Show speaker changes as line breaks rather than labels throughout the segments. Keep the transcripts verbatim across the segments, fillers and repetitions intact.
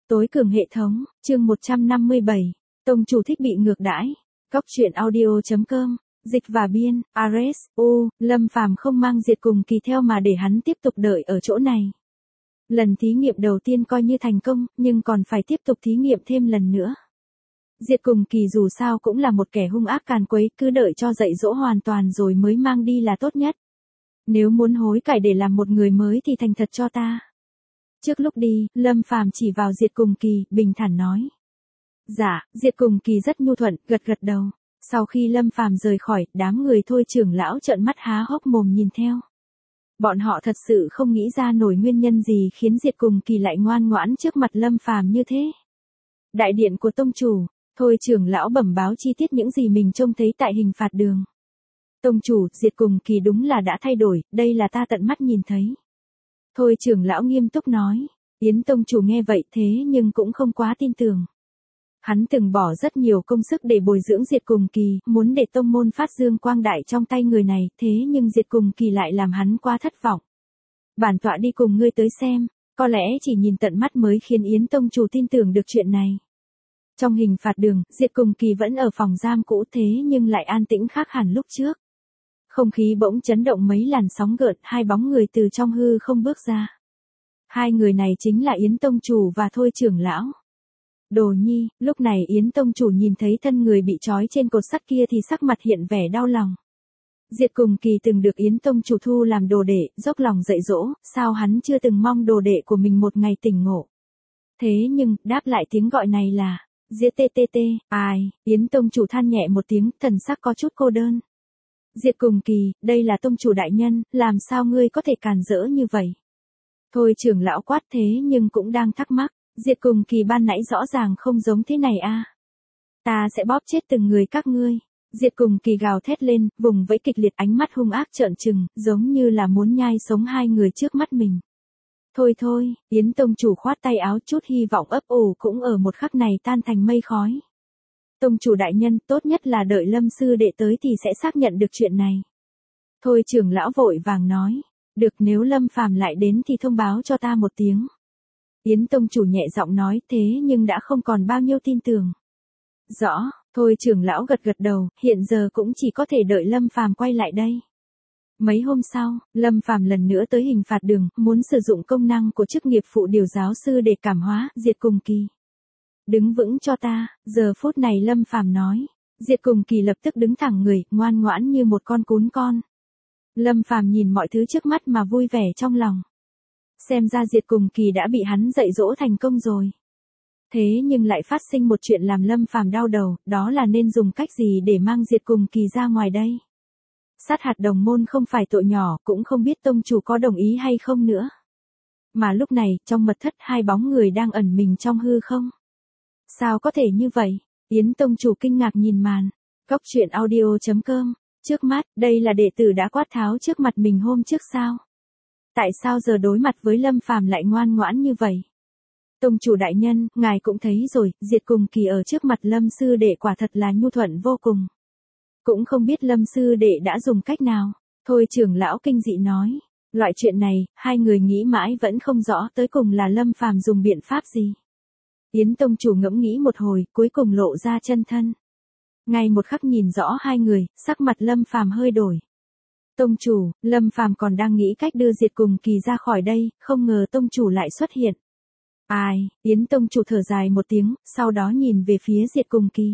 Tối cường hệ thống, chương một trăm năm mươi bảy. Tông chủ thích bị ngược đãi. Cóc truyện audio chấm com, dịch và biên, Ares, U, Lâm Phàm không mang Diệt Cùng Kỳ theo mà để hắn tiếp tục đợi ở chỗ này. Lần thí nghiệm đầu tiên coi như thành công, nhưng còn phải tiếp tục thí nghiệm thêm lần nữa. Diệt Cùng Kỳ dù sao cũng là một kẻ hung ác càn quấy, cứ đợi cho dạy dỗ hoàn toàn rồi mới mang đi là tốt nhất. Nếu muốn hối cải để làm một người mới thì thành thật cho ta. Trước lúc đi, Lâm Phàm chỉ vào Diệt Cùng Kỳ, bình thản nói. Dạ, Diệt Cùng Kỳ rất nhu thuận, gật gật đầu. Sau khi Lâm Phàm rời khỏi, đám người Thôi trưởng lão trợn mắt há hốc mồm nhìn theo. Bọn họ thật sự không nghĩ ra nổi nguyên nhân gì khiến Diệt Cùng Kỳ lại ngoan ngoãn trước mặt Lâm Phàm như thế. Đại điện của tông chủ, Thôi trưởng lão bẩm báo chi tiết những gì mình trông thấy tại hình phạt đường. Tông chủ, Diệt Cùng Kỳ đúng là đã thay đổi, đây là ta tận mắt nhìn thấy. Thôi trưởng lão nghiêm túc nói. Yến tông chủ nghe vậy thế nhưng cũng không quá tin tưởng. Hắn từng bỏ rất nhiều công sức để bồi dưỡng Diệt Cùng Kỳ, muốn để tông môn phát dương quang đại trong tay người này, thế nhưng Diệt Cùng Kỳ lại làm hắn quá thất vọng. Bản tọa đi cùng ngươi tới xem, có lẽ chỉ nhìn tận mắt mới khiến Yến tông chủ tin tưởng được chuyện này. Trong hình phạt đường, Diệt Cùng Kỳ vẫn ở phòng giam cũ thế nhưng lại an tĩnh khác hẳn lúc trước. Không khí bỗng chấn động mấy làn sóng gợn, hai bóng người từ trong hư không bước ra. Hai người này chính là Yến tông chủ và Thôi trưởng lão. Đồ Nhi, lúc này Yến tông chủ nhìn thấy thân người bị trói trên cột sắt kia thì sắc mặt hiện vẻ đau lòng. Diệt Cùng Kỳ từng được Yến tông chủ thu làm đồ đệ, dốc lòng dạy dỗ, sao hắn chưa từng mong đồ đệ của mình một ngày tỉnh ngộ. Thế nhưng, đáp lại tiếng gọi này là, Diệt tê tê tê, ai, Yến tông chủ than nhẹ một tiếng, thần sắc có chút cô đơn. Diệt Cùng Kỳ, đây là tông chủ đại nhân, làm sao ngươi có thể càn rỡ như vậy? Thôi trưởng lão quát thế nhưng cũng đang thắc mắc, Diệt Cùng Kỳ ban nãy rõ ràng không giống thế này a. Ta sẽ bóp chết từng người các ngươi. Diệt Cùng Kỳ gào thét lên, vùng vẫy kịch liệt, ánh mắt hung ác trợn trừng, giống như là muốn nhai sống hai người trước mắt mình. Thôi thôi, Yến tông chủ khoát tay áo, chút hy vọng ấp ủ cũng ở một khắc này tan thành mây khói. Tông chủ đại nhân, tốt nhất là đợi Lâm sư đệ tới thì sẽ xác nhận được chuyện này. Thôi trưởng lão vội vàng nói, được, nếu Lâm Phàm lại đến thì thông báo cho ta một tiếng. Yến tông chủ nhẹ giọng nói, thế nhưng đã không còn bao nhiêu tin tưởng. Rõ, Thôi trưởng lão gật gật đầu, hiện giờ cũng chỉ có thể đợi Lâm Phàm quay lại đây. Mấy hôm sau, Lâm Phàm lần nữa tới hình phạt đường, muốn sử dụng công năng của chức nghiệp phụ điều giáo sư để cảm hóa Diệt Cùng Kỳ. Đứng vững cho ta, giờ phút này Lâm Phàm nói. Diệt Cùng Kỳ lập tức đứng thẳng người, ngoan ngoãn như một con cún con. Lâm Phàm nhìn mọi thứ trước mắt mà vui vẻ trong lòng. Xem ra Diệt Cùng Kỳ đã bị hắn dạy dỗ thành công rồi. Thế nhưng lại phát sinh một chuyện làm Lâm Phàm đau đầu, đó là nên dùng cách gì để mang Diệt Cùng Kỳ ra ngoài đây. Sát hạt đồng môn không phải tội nhỏ, cũng không biết tông chủ có đồng ý hay không nữa. Mà lúc này, trong mật thất hai bóng người đang ẩn mình trong hư không. Sao có thể như vậy? Yến tông chủ kinh ngạc nhìn màn. Cóc truyện audio chấm com. Trước mắt, đây là đệ tử đã quát tháo trước mặt mình hôm trước sao? Tại sao giờ đối mặt với Lâm Phàm lại ngoan ngoãn như vậy? Tông chủ đại nhân, ngài cũng thấy rồi, Diệt Cùng Kỳ ở trước mặt Lâm sư đệ quả thật là nhu thuận vô cùng. Cũng không biết Lâm sư đệ đã dùng cách nào. Thôi trưởng lão kinh dị nói. Loại chuyện này, hai người nghĩ mãi vẫn không rõ tới cùng là Lâm Phàm dùng biện pháp gì. Yến tông chủ ngẫm nghĩ một hồi, cuối cùng lộ ra chân thân. Ngay một khắc nhìn rõ hai người, sắc mặt Lâm Phàm hơi đổi. Tông chủ, Lâm Phàm còn đang nghĩ cách đưa Diệt Cùng Kỳ ra khỏi đây, không ngờ tông chủ lại xuất hiện. Ai, Yến tông chủ thở dài một tiếng, sau đó nhìn về phía Diệt Cùng Kỳ.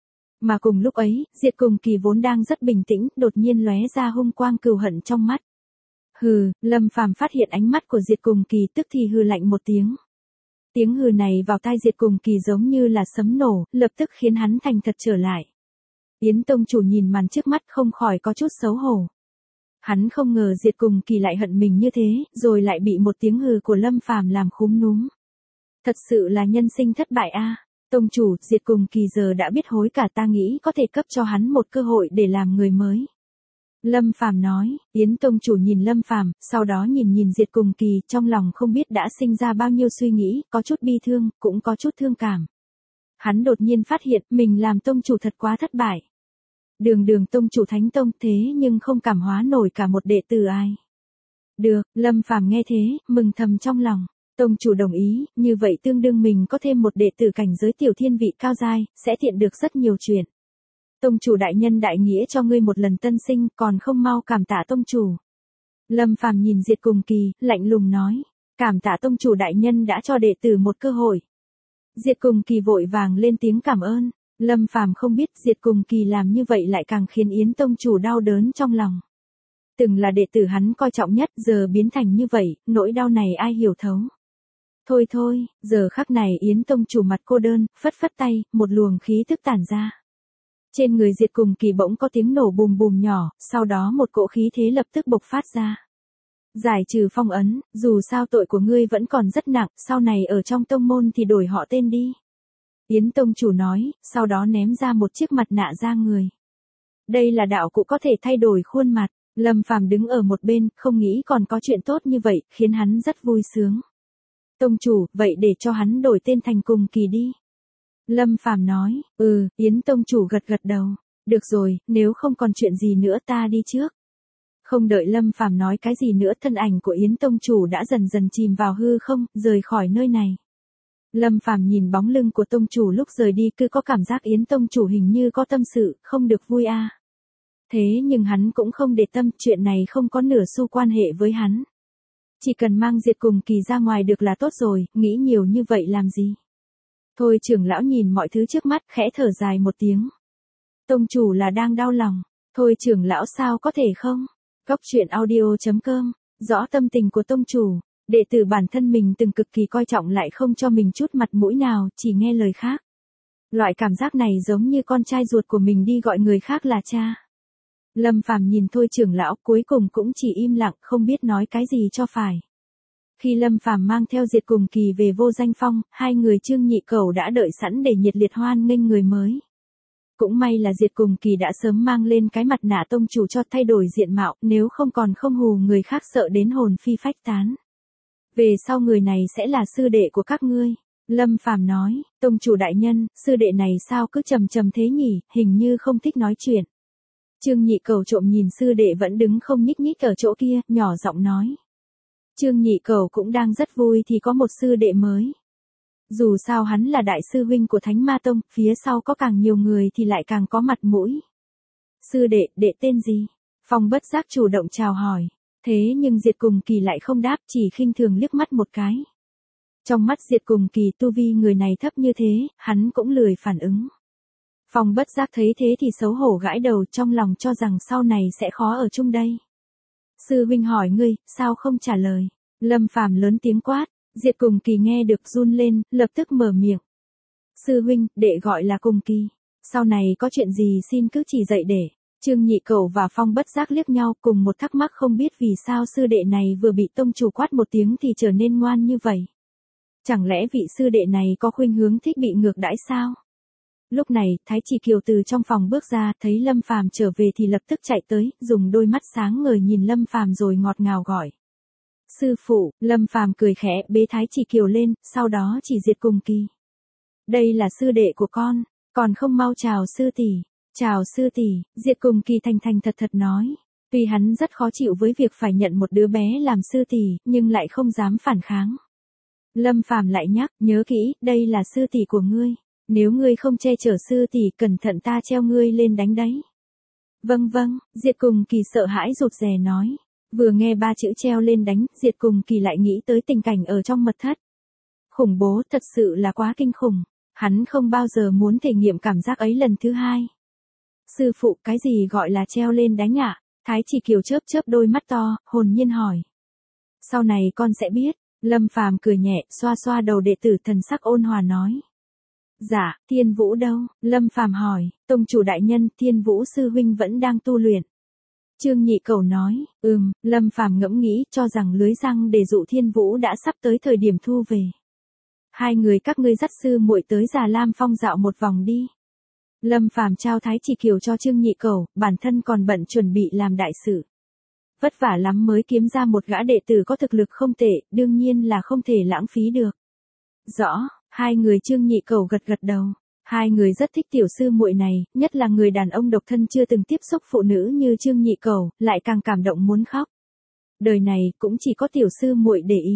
Mà cùng lúc ấy, Diệt Cùng Kỳ vốn đang rất bình tĩnh, đột nhiên lóe ra hung quang cừu hận trong mắt. Hừ, Lâm Phàm phát hiện ánh mắt của Diệt Cùng Kỳ tức thì hừ lạnh một tiếng. Tiếng hừ này vào tai Diệt Cùng Kỳ giống như là sấm nổ, lập tức khiến hắn thành thật trở lại. Yến tông chủ nhìn màn trước mắt không khỏi có chút xấu hổ. Hắn không ngờ Diệt Cùng Kỳ lại hận mình như thế, rồi lại bị một tiếng hừ của Lâm Phàm làm khúm núm. Thật sự là nhân sinh thất bại a. À. Tông chủ, Diệt Cùng Kỳ giờ đã biết hối cả, ta nghĩ có thể cấp cho hắn một cơ hội để làm người mới. Lâm Phàm nói. Yến tông chủ nhìn Lâm Phàm, sau đó nhìn nhìn Diệt Cùng Kỳ, trong lòng không biết đã sinh ra bao nhiêu suy nghĩ, có chút bi thương, cũng có chút thương cảm. Hắn đột nhiên phát hiện mình làm tông chủ thật quá thất bại. Đường đường tông chủ thánh tông thế nhưng không cảm hóa nổi cả một đệ tử ai. Được, Lâm Phàm nghe thế, mừng thầm trong lòng. Tông chủ đồng ý, như vậy tương đương mình có thêm một đệ tử cảnh giới tiểu thiên vị cao giai, sẽ tiện được rất nhiều chuyện. Tông chủ đại nhân đại nghĩa cho ngươi một lần tân sinh, còn không mau cảm tạ tông chủ. Lâm Phàm nhìn Diệt Cùng Kỳ, lạnh lùng nói, cảm tạ tông chủ đại nhân đã cho đệ tử một cơ hội. Diệt Cùng Kỳ vội vàng lên tiếng cảm ơn. Lâm Phàm không biết Diệt Cùng Kỳ làm như vậy lại càng khiến Yến tông chủ đau đớn trong lòng. Từng là đệ tử hắn coi trọng nhất, giờ biến thành như vậy, nỗi đau này ai hiểu thấu. Thôi thôi, giờ khắc này Yến tông chủ mặt cô đơn, phất phất tay, một luồng khí thức tản ra. Trên người Diệt Cùng Kỳ bỗng có tiếng nổ bùm bùm nhỏ, sau đó một cỗ khí thế lập tức bộc phát ra. Giải trừ phong ấn, dù sao tội của ngươi vẫn còn rất nặng, sau này ở trong tông môn thì đổi họ tên đi. Yến tông chủ nói, sau đó ném ra một chiếc mặt nạ ra người. Đây là đạo cụ có thể thay đổi khuôn mặt. Lâm Phàm đứng ở một bên, không nghĩ còn có chuyện tốt như vậy, khiến hắn rất vui sướng. Tông chủ, vậy để cho hắn đổi tên thành Cùng Kỳ đi. Lâm Phàm nói, ừ, Yến tông chủ gật gật đầu. Được rồi, nếu không còn chuyện gì nữa ta đi trước. Không đợi Lâm Phàm nói cái gì nữa, thân ảnh của Yến tông chủ đã dần dần chìm vào hư không, rời khỏi nơi này. Lâm Phàm nhìn bóng lưng của tông chủ lúc rời đi, cứ có cảm giác Yến tông chủ hình như có tâm sự, không được vui a. À. Thế nhưng hắn cũng không để tâm, chuyện này không có nửa xu quan hệ với hắn. Chỉ cần mang Diệt Cùng Kỳ ra ngoài được là tốt rồi, nghĩ nhiều như vậy làm gì. Thôi trưởng lão nhìn mọi thứ trước mắt, khẽ thở dài một tiếng. Tông chủ là đang đau lòng, thôi trưởng lão sao có thể không? Góc truyện audio chấm com, rõ tâm tình của tông chủ, đệ tử bản thân mình từng cực kỳ coi trọng lại không cho mình chút mặt mũi nào, chỉ nghe lời khác. Loại cảm giác này giống như con trai ruột của mình đi gọi người khác là cha. Lâm Phàm nhìn thôi trưởng lão, cuối cùng cũng chỉ im lặng, không biết nói cái gì cho phải. Khi Lâm Phàm mang theo Diệt Cùng Kỳ về Vô Danh Phong, hai người Trương Nhị Cẩu đã đợi sẵn để nhiệt liệt hoan nghênh người mới. Cũng may là Diệt Cùng Kỳ đã sớm mang lên cái mặt nạ tông chủ cho thay đổi diện mạo, nếu không còn không hù người khác sợ đến hồn phi phách tán. Về sau người này sẽ là sư đệ của các ngươi. Lâm Phàm nói, tông chủ đại nhân, sư đệ này sao cứ trầm trầm thế nhỉ, hình như không thích nói chuyện. Trương Nhị Cẩu trộm nhìn sư đệ vẫn đứng không nhích nhích ở chỗ kia, nhỏ giọng nói. Trương Nhị Cẩu cũng đang rất vui thì có một sư đệ mới. Dù sao hắn là đại sư huynh của Thánh Ma Tông, phía sau có càng nhiều người thì lại càng có mặt mũi. Sư đệ, đệ tên gì? Phong bất giác chủ động chào hỏi. Thế nhưng Diệt Cùng Kỳ lại không đáp, chỉ khinh thường liếc mắt một cái. Trong mắt Diệt Cùng Kỳ tu vi người này thấp như thế, hắn cũng lười phản ứng. Phong bất giác thấy thế thì xấu hổ gãi đầu, trong lòng cho rằng sau này sẽ khó ở chung đây. Sư huynh hỏi ngươi, sao không trả lời? Lâm Phàm lớn tiếng quát. Diệt Cùng Kỳ nghe được run lên, lập tức mở miệng. Sư huynh, đệ gọi là Cùng Kỳ. Sau này có chuyện gì xin cứ chỉ dạy để. Trương Nhị Cẩu và Phong bất giác liếc nhau, cùng một thắc mắc không biết vì sao sư đệ này vừa bị tông chủ quát một tiếng thì trở nên ngoan như vậy. Chẳng lẽ vị sư đệ này có khuynh hướng thích bị ngược đãi sao? Lúc này, Thái Chỉ Kiều từ trong phòng bước ra, thấy Lâm Phàm trở về thì lập tức chạy tới, dùng đôi mắt sáng ngời nhìn Lâm Phàm rồi ngọt ngào gọi. Sư phụ, Lâm Phàm cười khẽ, bế Thái Chỉ Kiều lên, sau đó chỉ Diệt Cùng Kỳ. Đây là sư đệ của con, còn không mau chào sư tỷ. Chào sư tỷ, Diệt Cùng Kỳ thành thành thật thật nói. Tuy hắn rất khó chịu với việc phải nhận một đứa bé làm sư tỷ, nhưng lại không dám phản kháng. Lâm Phàm lại nhắc, nhớ kỹ, đây là sư tỷ của ngươi. Nếu ngươi không che chở sư tỷ, cẩn thận ta treo ngươi lên đánh đấy. Vâng vâng, Diệt Cùng Kỳ sợ hãi rụt rè nói. Vừa nghe ba chữ treo lên đánh, Diệt Cùng Kỳ lại nghĩ tới tình cảnh ở trong mật thất. Khủng bố, thật sự là quá kinh khủng. Hắn không bao giờ muốn thể nghiệm cảm giác ấy lần thứ hai. Sư phụ, cái gì gọi là treo lên đánh ạ? À? Thái Chỉ Kiều chớp chớp đôi mắt to, hồn nhiên hỏi. Sau này con sẽ biết. Lâm Phàm cười nhẹ, xoa xoa đầu đệ tử, thần sắc ôn hòa nói. Dạ, Thiên Vũ đâu? Lâm Phàm hỏi. Tông chủ đại nhân, Thiên Vũ sư huynh vẫn đang tu luyện. Trương Nhị Cẩu nói. Ừm, Lâm Phàm ngẫm nghĩ, cho rằng lưới răng để dụ Thiên Vũ đã sắp tới thời điểm thu về. Hai người các ngươi dắt sư muội tới Già Lam Phong dạo một vòng đi. Lâm Phàm trao Thái Chỉ Kiều cho Trương Nhị Cẩu, bản thân còn bận chuẩn bị làm đại sự. Vất vả lắm mới kiếm ra một gã đệ tử có thực lực không tệ, đương nhiên là không thể lãng phí được. Rõ, hai người Trương Nhị Cẩu gật gật đầu. Hai người rất thích tiểu sư muội này, nhất là người đàn ông độc thân chưa từng tiếp xúc phụ nữ như Trương Nhị Cẩu, lại càng cảm động muốn khóc. Đời này cũng chỉ có tiểu sư muội để ý.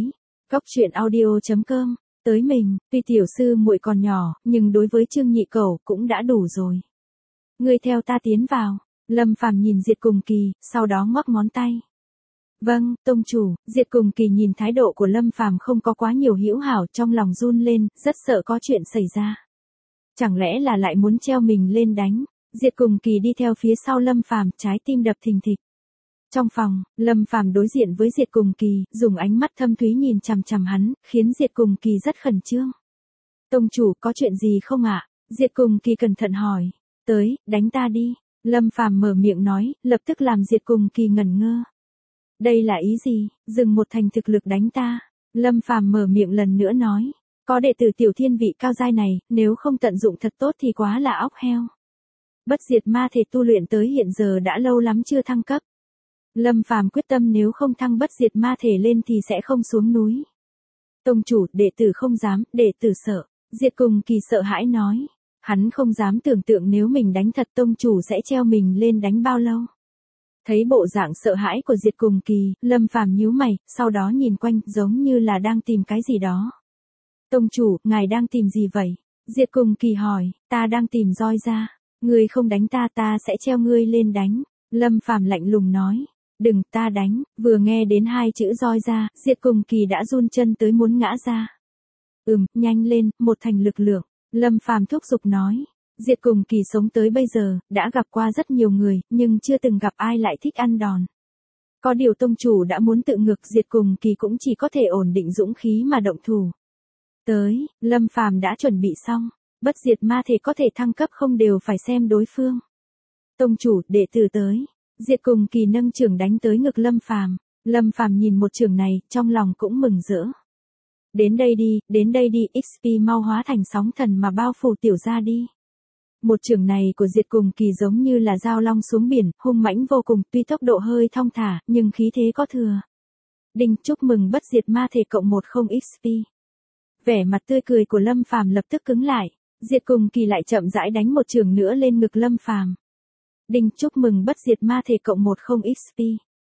Cóc truyện audio chấm com. Tới mình, tuy tiểu sư muội còn nhỏ, nhưng đối với Trương Nhị Cẩu cũng đã đủ rồi. Ngươi theo ta tiến vào. Lâm Phàm nhìn Diệt Cùng Kỳ, sau đó ngoắc ngón tay. Vâng, tông chủ. Diệt Cùng Kỳ nhìn thái độ của Lâm Phàm không có quá nhiều hữu hảo, trong lòng run lên, rất sợ có chuyện xảy ra. Chẳng lẽ là lại muốn treo mình lên đánh? Diệt Cùng Kỳ đi theo phía sau Lâm Phàm, trái tim đập thình thịch. Trong phòng, Lâm Phàm đối diện với Diệt Cùng Kỳ, dùng ánh mắt thâm thúy nhìn chằm chằm hắn, khiến Diệt Cùng Kỳ rất khẩn trương. Tông chủ, có chuyện gì không ạ? Diệt Cùng Kỳ cẩn thận hỏi. Tới, đánh ta đi. Lâm Phàm mở miệng nói, lập tức làm Diệt Cùng Kỳ ngẩn ngơ. Đây là ý gì? Dừng một thành thực lực đánh ta. Lâm Phàm mở miệng lần nữa nói. Có đệ tử tiểu thiên vị cao giai này, nếu không tận dụng thật tốt thì quá là óc heo. Bất diệt ma thể tu luyện tới hiện giờ đã lâu lắm chưa thăng cấp. Lâm Phàm quyết tâm nếu không thăng bất diệt ma thể lên thì sẽ không xuống núi. Tông chủ, đệ tử không dám, đệ tử sợ. Diệt Cùng Kỳ sợ hãi nói. Hắn không dám tưởng tượng nếu mình đánh thật tông chủ sẽ treo mình lên đánh bao lâu. Thấy bộ dạng sợ hãi của Diệt Cùng Kỳ, Lâm Phàm nhíu mày, sau đó nhìn quanh giống như là đang tìm cái gì đó. Tông chủ, ngài đang tìm gì vậy? Diệt Cùng Kỳ hỏi, ta đang tìm roi ra. Ngươi không đánh ta ta sẽ treo ngươi lên đánh. Lâm Phàm lạnh lùng nói. Đừng, ta đánh. Vừa nghe đến hai chữ roi ra, Diệt Cùng Kỳ đã run chân tới muốn ngã ra. Ừm, nhanh lên, một thành lực lượng. Lâm Phàm thúc giục nói. Diệt Cùng Kỳ sống tới bây giờ, đã gặp qua rất nhiều người, nhưng chưa từng gặp ai lại thích ăn đòn. Có điều tông chủ đã muốn tự ngược, Diệt Cùng Kỳ cũng chỉ có thể ổn định dũng khí mà động thủ. Tới, Lâm Phàm đã chuẩn bị xong. Bất diệt ma thể có thể thăng cấp không đều phải xem đối phương. Tông chủ, đệ tử tới. Diệt Cùng Kỳ nâng chưởng đánh tới ngực Lâm Phàm. Lâm Phàm nhìn một chưởng này, trong lòng cũng mừng rỡ. Đến đây đi, đến đây đi, ích pê mau hóa thành sóng thần mà bao phủ tiểu gia đi. Một chưởng này của Diệt Cùng Kỳ giống như là dao long xuống biển, hung mãnh vô cùng, tuy tốc độ hơi thong thả, nhưng khí thế có thừa. Đinh, chúc mừng bất diệt ma thể cộng một không ích pê. Vẻ mặt tươi cười của Lâm Phàm lập tức cứng lại. Diệt Cùng Kỳ lại chậm rãi đánh một chưởng nữa lên ngực Lâm Phàm. Đinh, chúc mừng bất diệt ma thể cộng một không ích pê.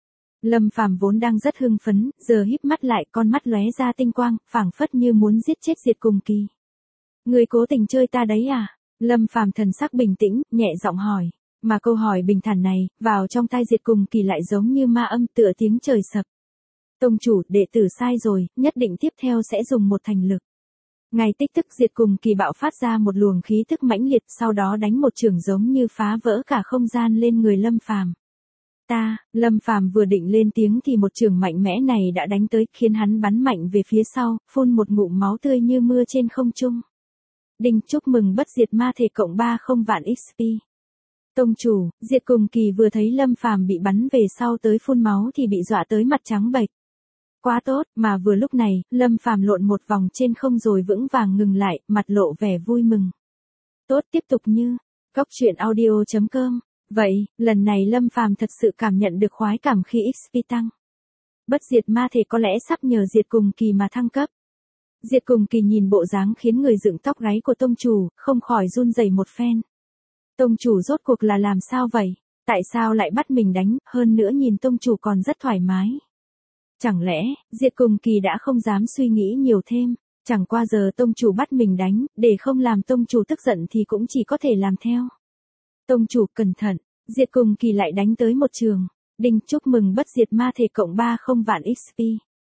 Lâm Phàm vốn đang rất hưng phấn, giờ híp mắt lại, con mắt lóe ra tinh quang, phảng phất như muốn giết chết Diệt Cùng Kỳ. Người cố tình chơi ta đấy à? Lâm Phàm thần sắc bình tĩnh, nhẹ giọng hỏi. Mà câu hỏi bình thản này, vào trong tai Diệt Cùng Kỳ lại giống như ma âm tựa tiếng trời sập. Tông chủ, đệ tử sai rồi, nhất định tiếp theo sẽ dùng một thành lực. Ngay tích tức Diệt Cùng Kỳ bạo phát ra một luồng khí tức mãnh liệt, sau đó đánh một chưởng giống như phá vỡ cả không gian lên người Lâm Phàm. Ta, Lâm Phàm vừa định lên tiếng thì một chưởng mạnh mẽ này đã đánh tới, khiến hắn bắn mạnh về phía sau, phun một ngụm máu tươi như mưa trên không trung. Đinh, chúc mừng bất diệt ma thể cộng ba không vạn ích pê. Tông chủ, Diệt Cùng Kỳ vừa thấy Lâm Phàm bị bắn về sau tới phun máu thì bị dọa tới mặt trắng bệch. Quá tốt, mà vừa lúc này, Lâm Phàm lộn một vòng trên không rồi vững vàng ngừng lại, mặt lộ vẻ vui mừng. Tốt, tiếp tục như. Cóc truyện audio chấm com. Vậy, lần này Lâm Phàm thật sự cảm nhận được khoái cảm khi ích pê tăng. Bất diệt ma thể có lẽ sắp nhờ Diệt Cùng Kỳ mà thăng cấp. Diệt Cùng Kỳ nhìn bộ dáng khiến người dựng tóc gáy của tông chủ, không khỏi run rẩy một phen. Tông chủ rốt cuộc là làm sao vậy? Tại sao lại bắt mình đánh, hơn nữa nhìn tông chủ còn rất thoải mái. Chẳng lẽ, Diệt Cùng Kỳ đã không dám suy nghĩ nhiều thêm, chẳng qua giờ tông chủ bắt mình đánh, để không làm tông chủ tức giận thì cũng chỉ có thể làm theo. Tông chủ cẩn thận, Diệt Cùng Kỳ lại đánh tới một trường. Đinh, chúc mừng bất diệt ma thể cộng ba không vạn ích pê.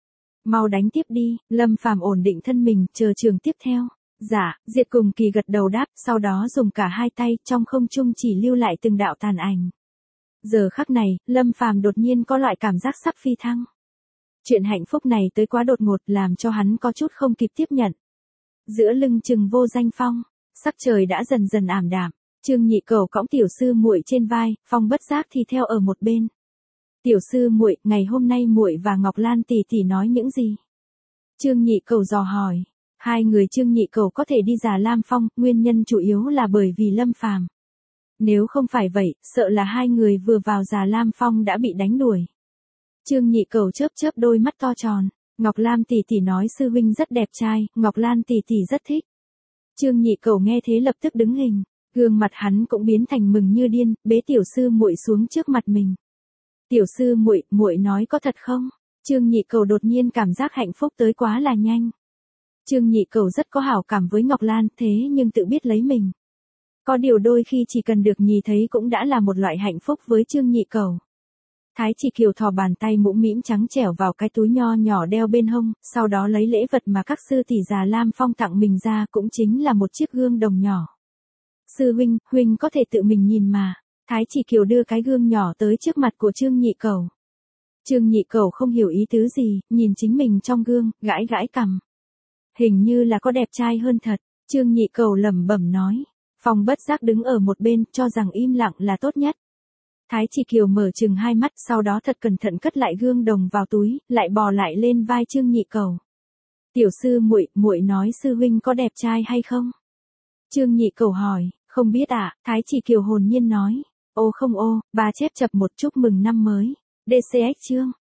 Mau đánh tiếp đi, Lâm Phàm ổn định thân mình, chờ trường tiếp theo. Dạ, Diệt Cùng Kỳ gật đầu đáp, sau đó dùng cả hai tay, trong không trung chỉ lưu lại từng đạo tàn ảnh. Giờ khắc này, Lâm Phàm đột nhiên có loại cảm giác sắp phi thăng. Chuyện hạnh phúc này tới quá đột ngột làm cho hắn có chút không kịp tiếp nhận. Giữa lưng chừng vô danh phong, sắc trời đã dần dần ảm đạm. Trương Nhị Cẩu cõng tiểu sư muội trên vai, Phong bất giác thì theo ở một bên. Tiểu sư muội, ngày hôm nay muội và Ngọc Lan tỷ tỷ nói những gì? Trương Nhị Cẩu dò hỏi. Hai người Trương Nhị Cẩu có thể đi Già Lam Phong, nguyên nhân chủ yếu là bởi vì Lâm Phàm. Nếu không phải vậy, sợ là hai người vừa vào Già Lam Phong đã bị đánh đuổi. Trương Nhị Cẩu chớp chớp đôi mắt to tròn. Ngọc Lam tỷ tỷ nói sư huynh rất đẹp trai, Ngọc Lan tỷ tỷ rất thích. Trương Nhị Cẩu nghe thế lập tức đứng hình, gương mặt hắn cũng biến thành mừng như điên, bế tiểu sư muội xuống trước mặt mình. Tiểu sư muội, muội nói có thật không? Trương Nhị Cẩu đột nhiên cảm giác hạnh phúc tới quá là nhanh. Trương Nhị Cẩu rất có hảo cảm với Ngọc Lan, thế nhưng tự biết lấy mình. Có điều đôi khi chỉ cần được nhìn thấy cũng đã là một loại hạnh phúc với Trương Nhị Cẩu. Thái Chỉ Kiều thò bàn tay mũm mĩm trắng trẻo vào cái túi nho nhỏ đeo bên hông, sau đó lấy lễ vật mà các sư tỷ già Lam Phong tặng mình ra, cũng chính là một chiếc gương đồng nhỏ. Sư huynh, huynh có thể tự mình nhìn mà. Thái Chỉ Kiều đưa cái gương nhỏ tới trước mặt của Trương Nhị Cẩu. Trương Nhị Cẩu không hiểu ý tứ gì, nhìn chính mình trong gương, gãi gãi cằm. Hình như là có đẹp trai hơn thật, Trương Nhị Cẩu lẩm bẩm nói. Phong bất giác đứng ở một bên, cho rằng im lặng là tốt nhất. Thái Chỉ Kiều mở chừng hai mắt, sau đó thật cẩn thận cất lại gương đồng vào túi, lại bò lại lên vai Trương Nhị Cẩu. Tiểu sư muội, muội nói sư huynh có đẹp trai hay không? Trương Nhị Cẩu hỏi. Không biết ạ, à? Thái Chỉ Kiều hồn nhiên nói. Ô không ô, bà chép chập một chúc mừng năm mới. đê xê ích chương.